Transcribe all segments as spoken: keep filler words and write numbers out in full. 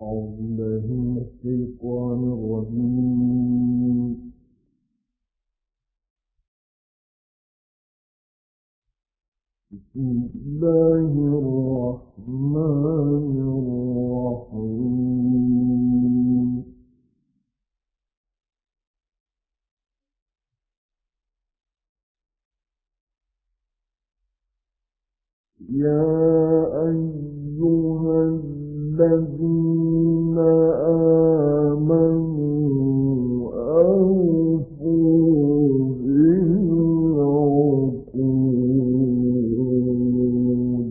أعوذ بالله من الشيطان الرجيم. بسم الله الرحمن الرحيم. يا أيها الذين آمنوا أوفوا بالعقود.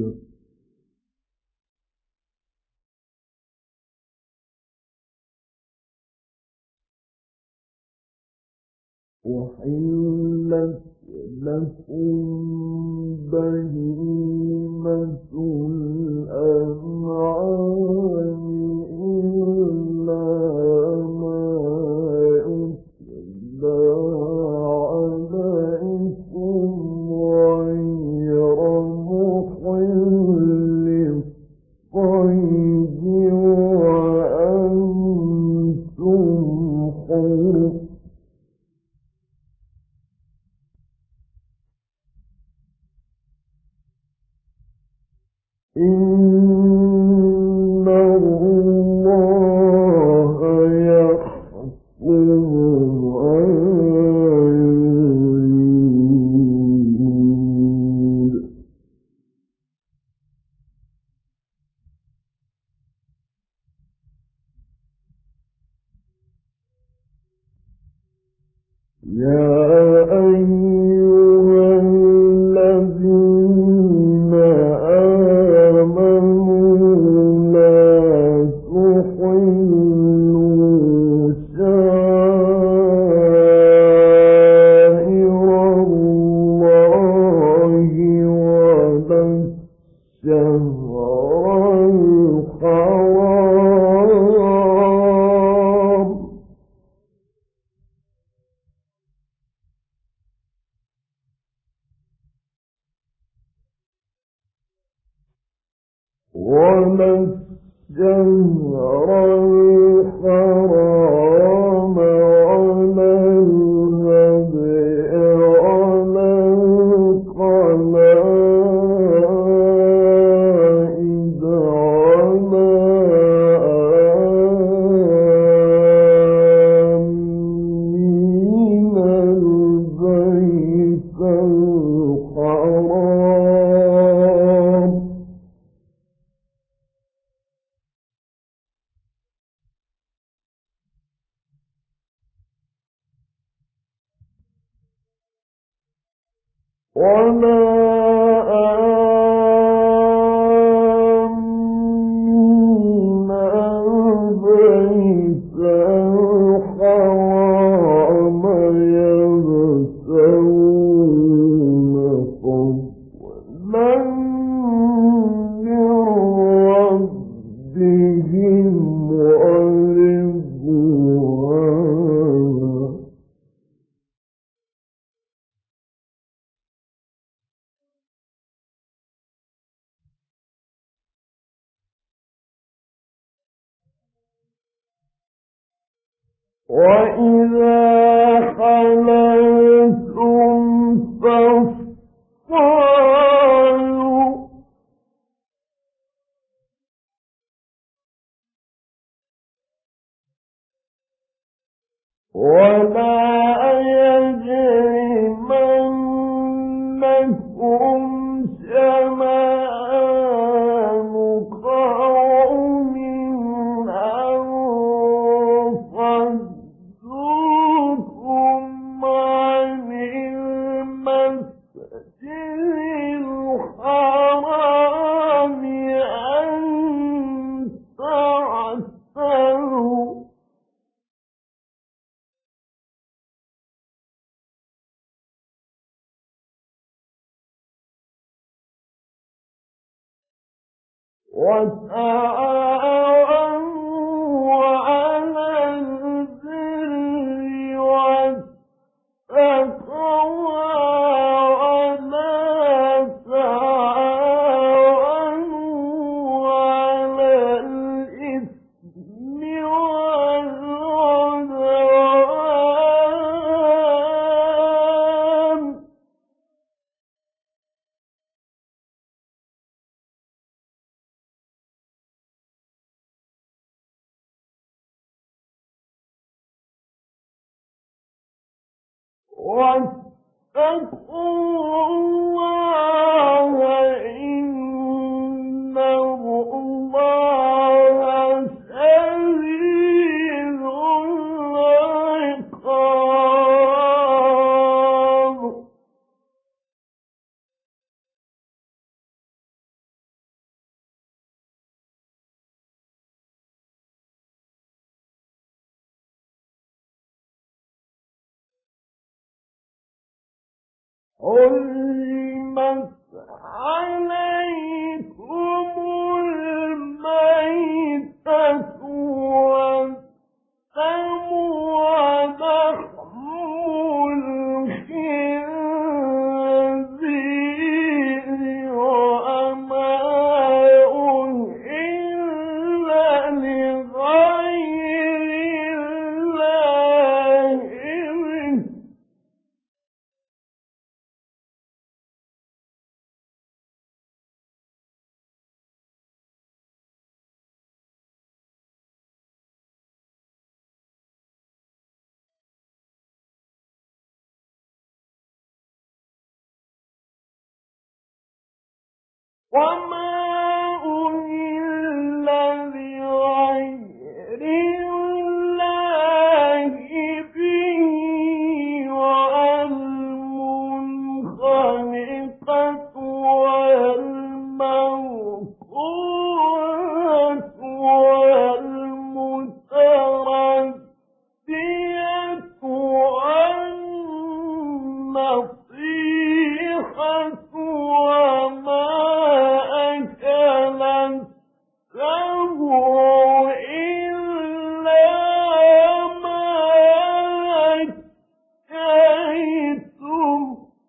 أحلت لكم بهيمة الأنعام إلا ما يتلى عليكم غير محل الصيد وأنتم حرم. إن الله يحكم ما يريد. يا أيها الذين آمنوا لا تحلوا شعائر الله ولا الشهر الحرام ولا الشهر الحرام ولا الهدي ولا القلائد ولا آمين البيت الحرام ولا آمين البيت الحرام يبتغون فضلا من ربهم ورضوانا. وَإِذَا خَلَوْتُمْ فَاصْطَادُوا وَلَا يَجْرِمَنَّكُمْ شَنَآنُ قَوْمٍ أَن صَدُّوكُمْ عَنِ الْمَسْجِدِ الْحَرَامِ أَن تَعْتَدُوا وَتَعَاوَنُوا عَلَى الْبِرِّ وَالتَّقْوَىٰ وَلَا تَعَاوَنُوا عَلَى الْإِثْمِ حرمت عليكم الميتة والدم ولحم الخنزير وما أهل لغير الله به وما أهل لغير الله به والمنخنقة والموقوذة والمتردية والنطيحة وما أكل السبع إلا ما ذكيتم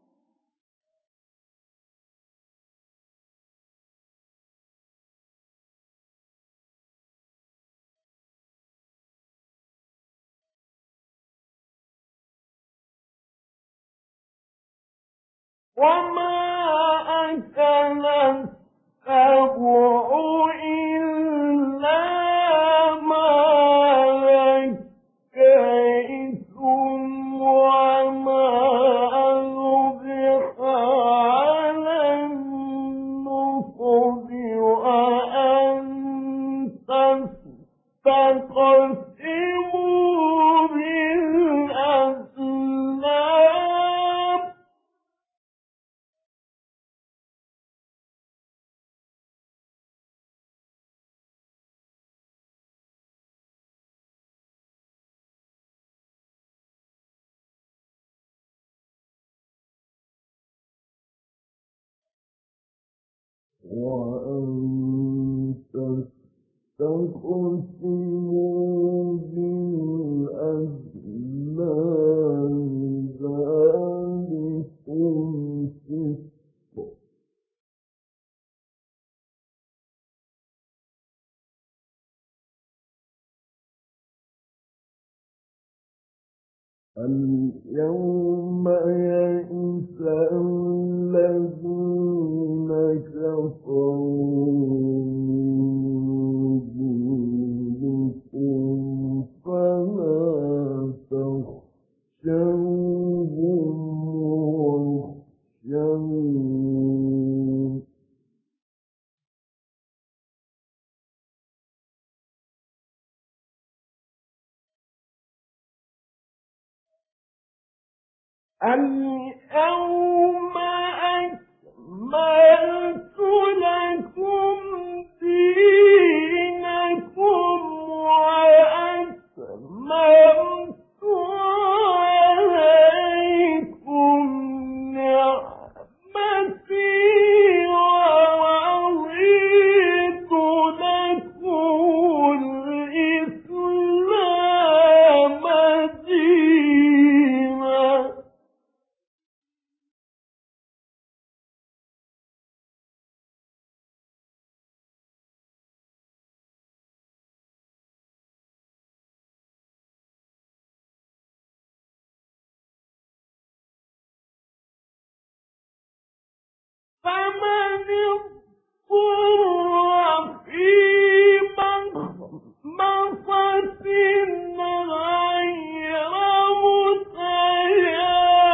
وما أكل السبع إلا ما ذكيتم وما ذبح على النصب وأن تستقسموا بالأزلام وأن تستقسموا بالأزلام ذلكم فسق اليوم يئس الذين كفروا من دينكم فلا تخشوهم واخشوني اليوم أكملت لكم دينكم وأتممت عليكم نعمتي ورضيت لكم الإسلام دينا فمن اضطر في مخمصة غير متجانف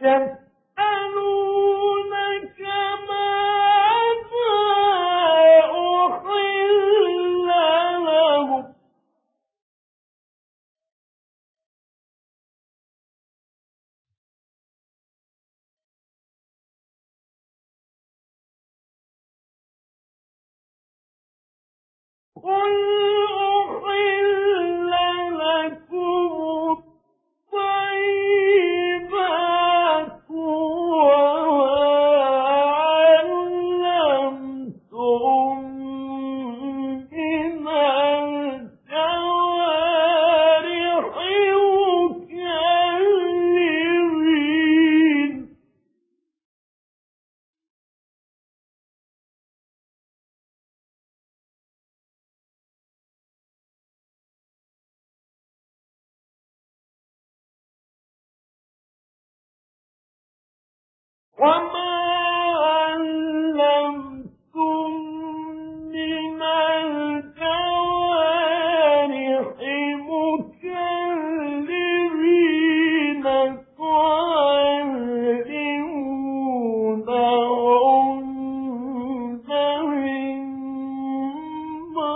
يسألونك ماذا أحل لهم قل أحل لكم الطيبات وما علمتم من الجوارح مكلبين وما علمتم من الجوارح مكلبين تعلمونهن مما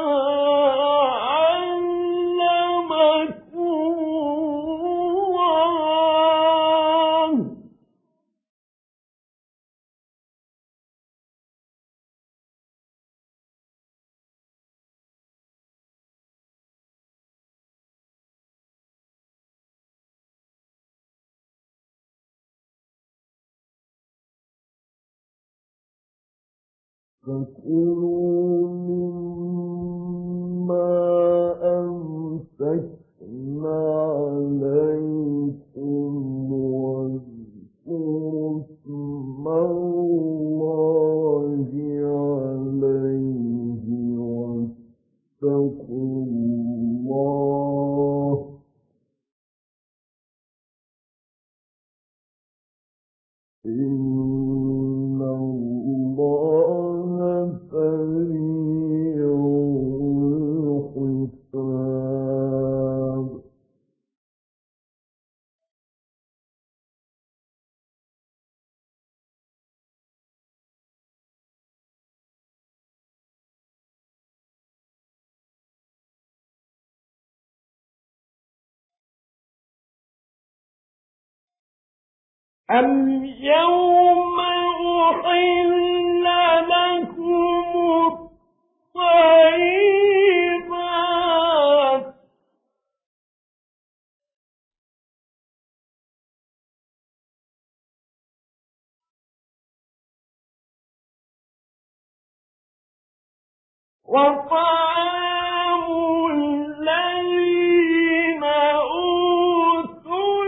علمكم الله فكلوا مما أمسكنا عليكم واذكروا اسم الله عليه واتقوا الله إن الله سريع الحساب أم يوم أحل لكم الطيبات وطعام الذين أوتوا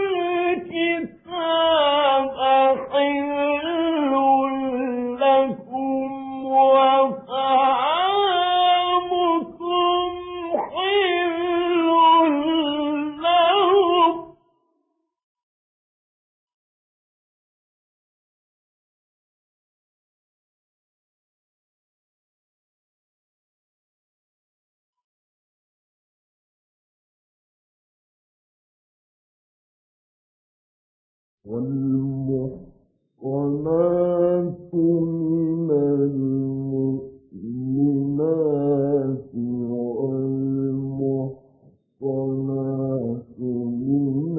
الكتاب حل لكم وطعامكم حل لهم والمحصنات من المؤمنات والمحصنات من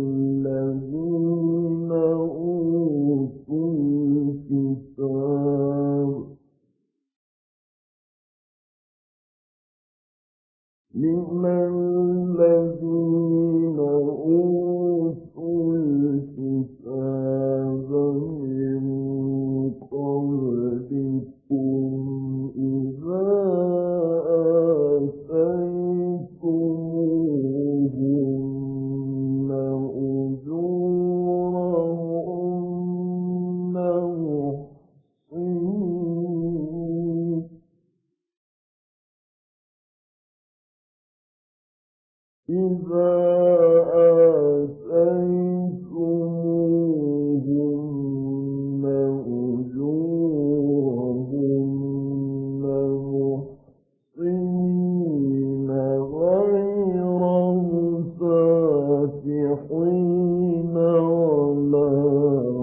الذين أوتوا الكتاب من الذين أوتوا الكتاب من قبلكم إذا آتيتموهن أجورهن محصنين إذا آتيتموهن أجورهن محصنين غير مسافحين ولا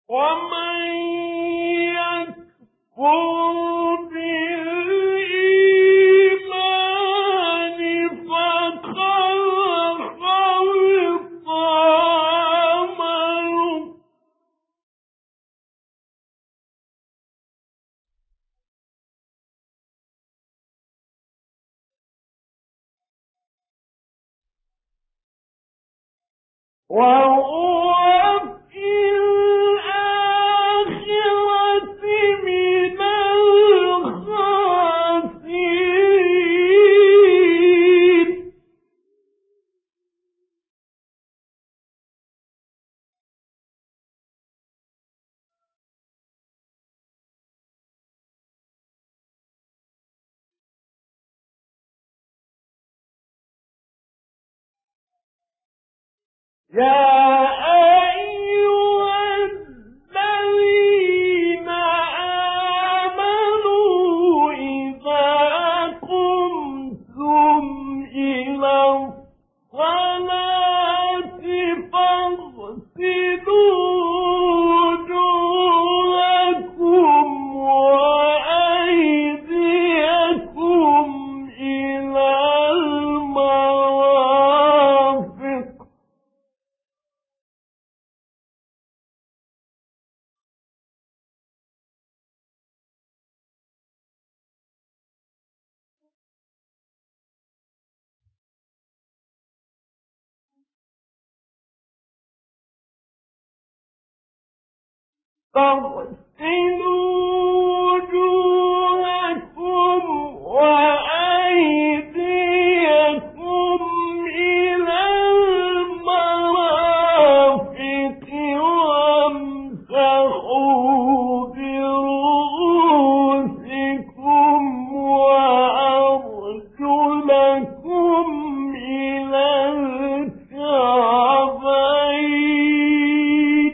ومن يكفر بالإيمان فقد خلط عمله وهو في الآخرة من الخاسرين. يا أيها الذين آمنوا إذا قمتم إلى الصلاة فاغسلوا وجوهكم وأيديكم إلى المرافق فاغسلوا وجوهكم وأيديكم إلى المرافق وامسحوا برؤوسكم وأرجلكم إلى الكعبين.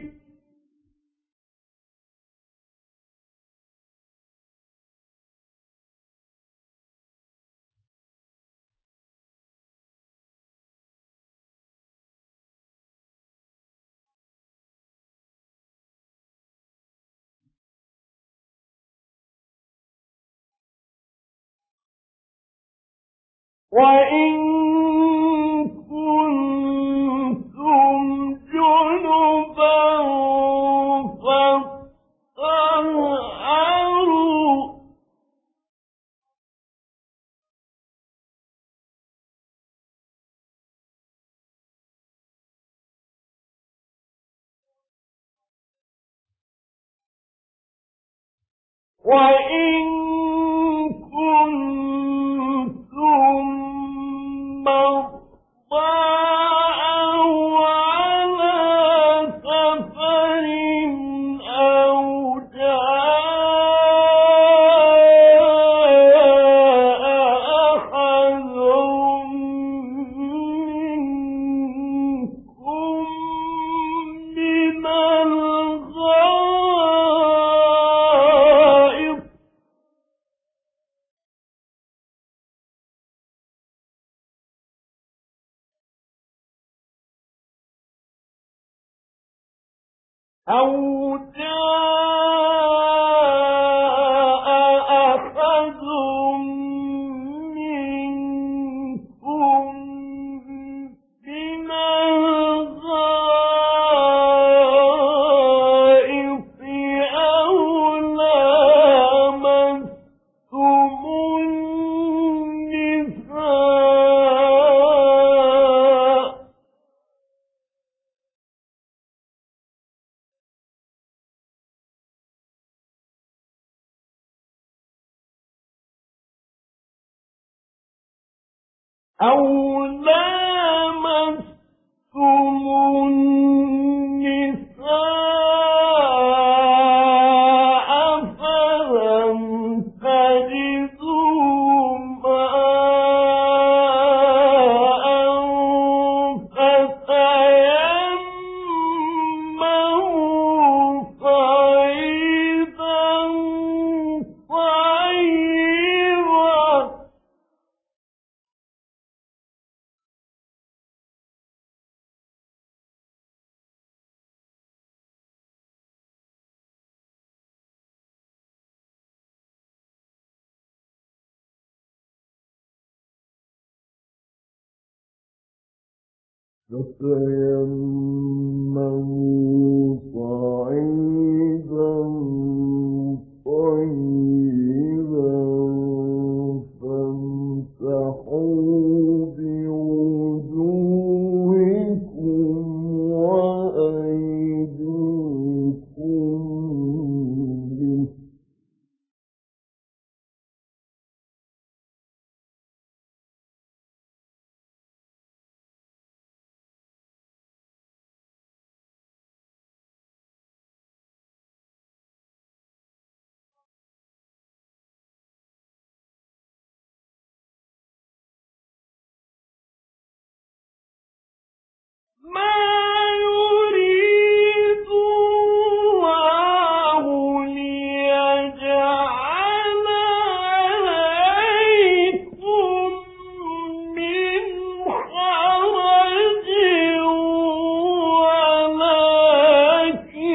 وإن كنتم جنبا فاطهروا وإن كنتم مرضى أو على سفر أو جاء أحد منكم من الغائط أو جاء أحد منكم من الغائط أو لامستم النساء أو لامستم النساء فلم تجدوا ماء فتيمموا صعيدا طيبا فتيمموا صعيدا طيبا فامسحوا بوجوهكم وأيديكم منه. ما يريد الله ليجعل عليكم من حرج ولكن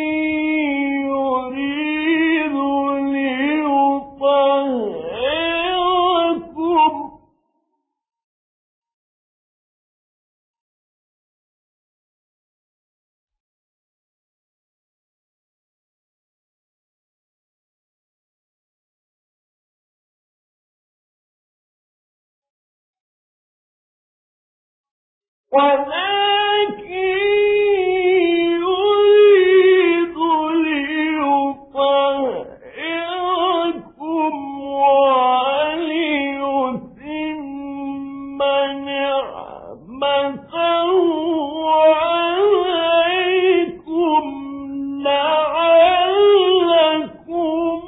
يريد ليطهركم ولكن يريد ليطهركم وليتم نعمته عليكم لعلكم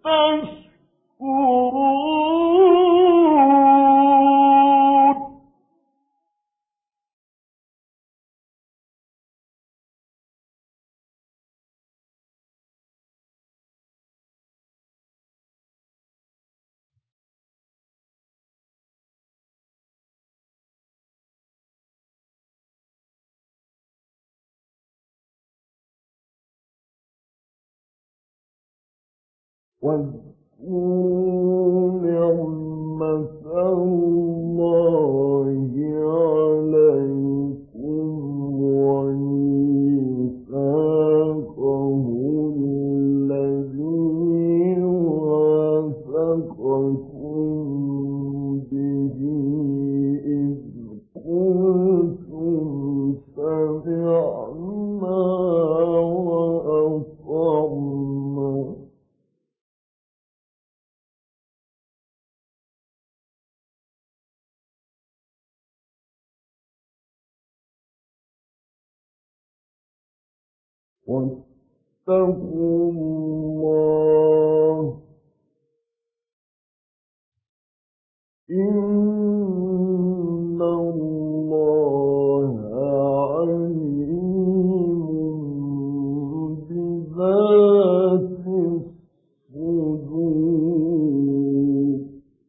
تشكرون. واذكروا نعمة الله عليكم وميثاقه الذي واثقكم به إذ قلتم سمعنا وأطعنا. واتقوا الله إن الله عليم بذات الصدور.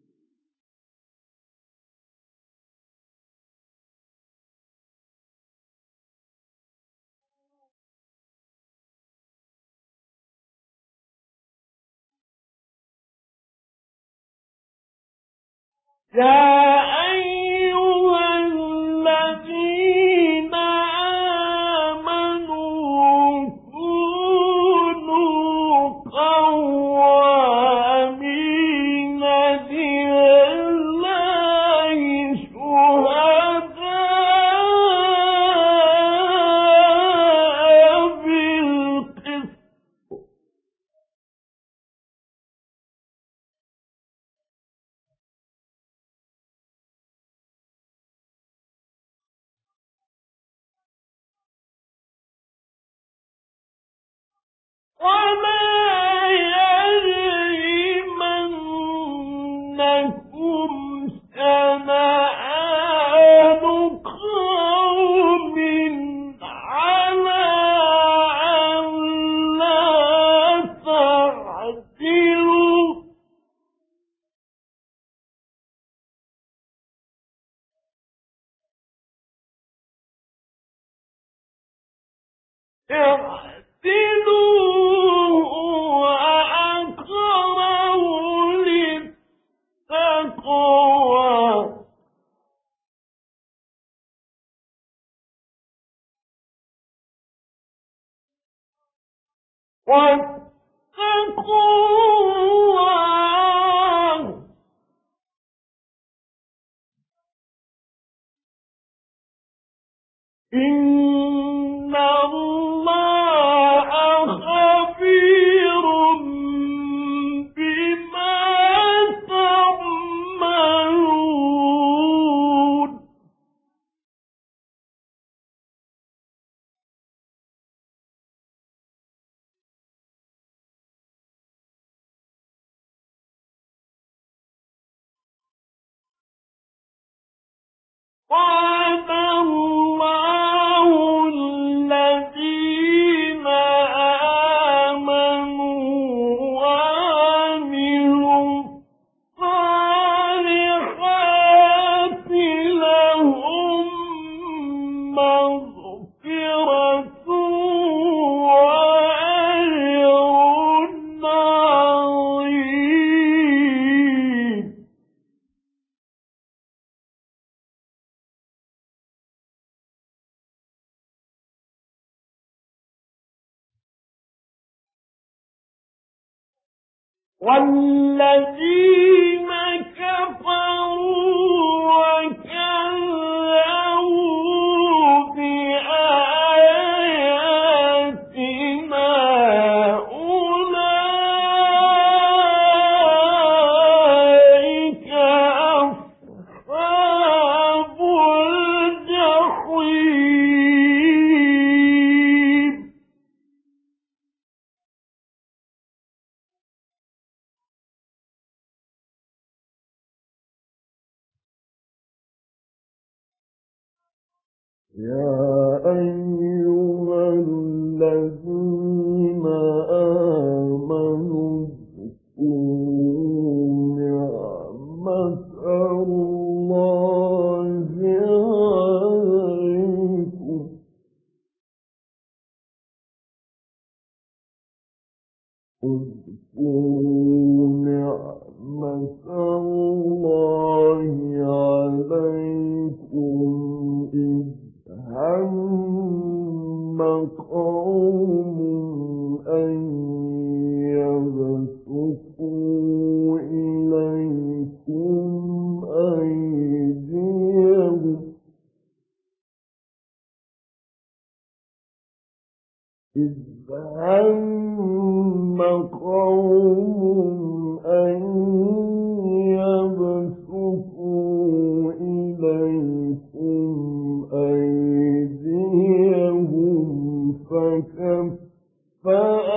يا أيها الذين آمنوا كونوا قوامين لله شهداء بالقسط ولا يجرمنكم شنآن قوم على ألا تعدلوا اعدلوا هو أقرب للتقوى إِنَّ اللَّهَ خَبِيرٌ بِمَا تَعْمَلُونَ وَعَدَ اللَّهُ الَّذِينَ آمَنُوا وَعَمِلُوا الصَّالِحَاتِ لَهُم مَّغْفِرَةٌ وَأَجْرٌ عَظِيمٌ وَالَّذِينَ كَفَرُوا وَكَذَّبُوا بِآيَاتِنَا أُولَٰئِكَ أَصْحَابُ الْجَحِيمِ يَا أَيُّهَا الَّذِينَ آمَنُوا اذْكُرُوا نِعْمَةَ اللَّهِ عَلَيْكُمْ اذْكُروا نِعْمَةَ اللَّهِ عَلَيْكُمْ إِذْ هَمَّ قَوْمٌ أَن يَبْسُطُوا إِلَيْكُمْ أَيْدِيَهُمْ إِذْ هَمَّ قَوْمٌ أَن يَبْسُطُوا إِلَيْكُمْ أَيْدِيَهُمْ فَكَفَّ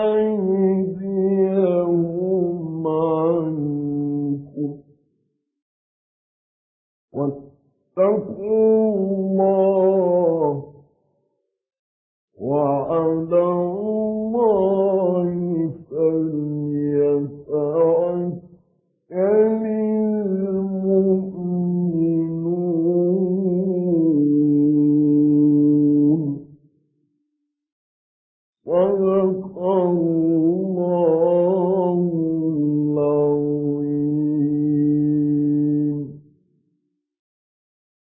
أَيْدِيَهُمْ عَنكُمْ وَاتَّقُوا اللَّهَ وَعَلَى اللَّهِ فَلْيَتَوَكَّلِ الْمُؤْمِنُونَ صدق الله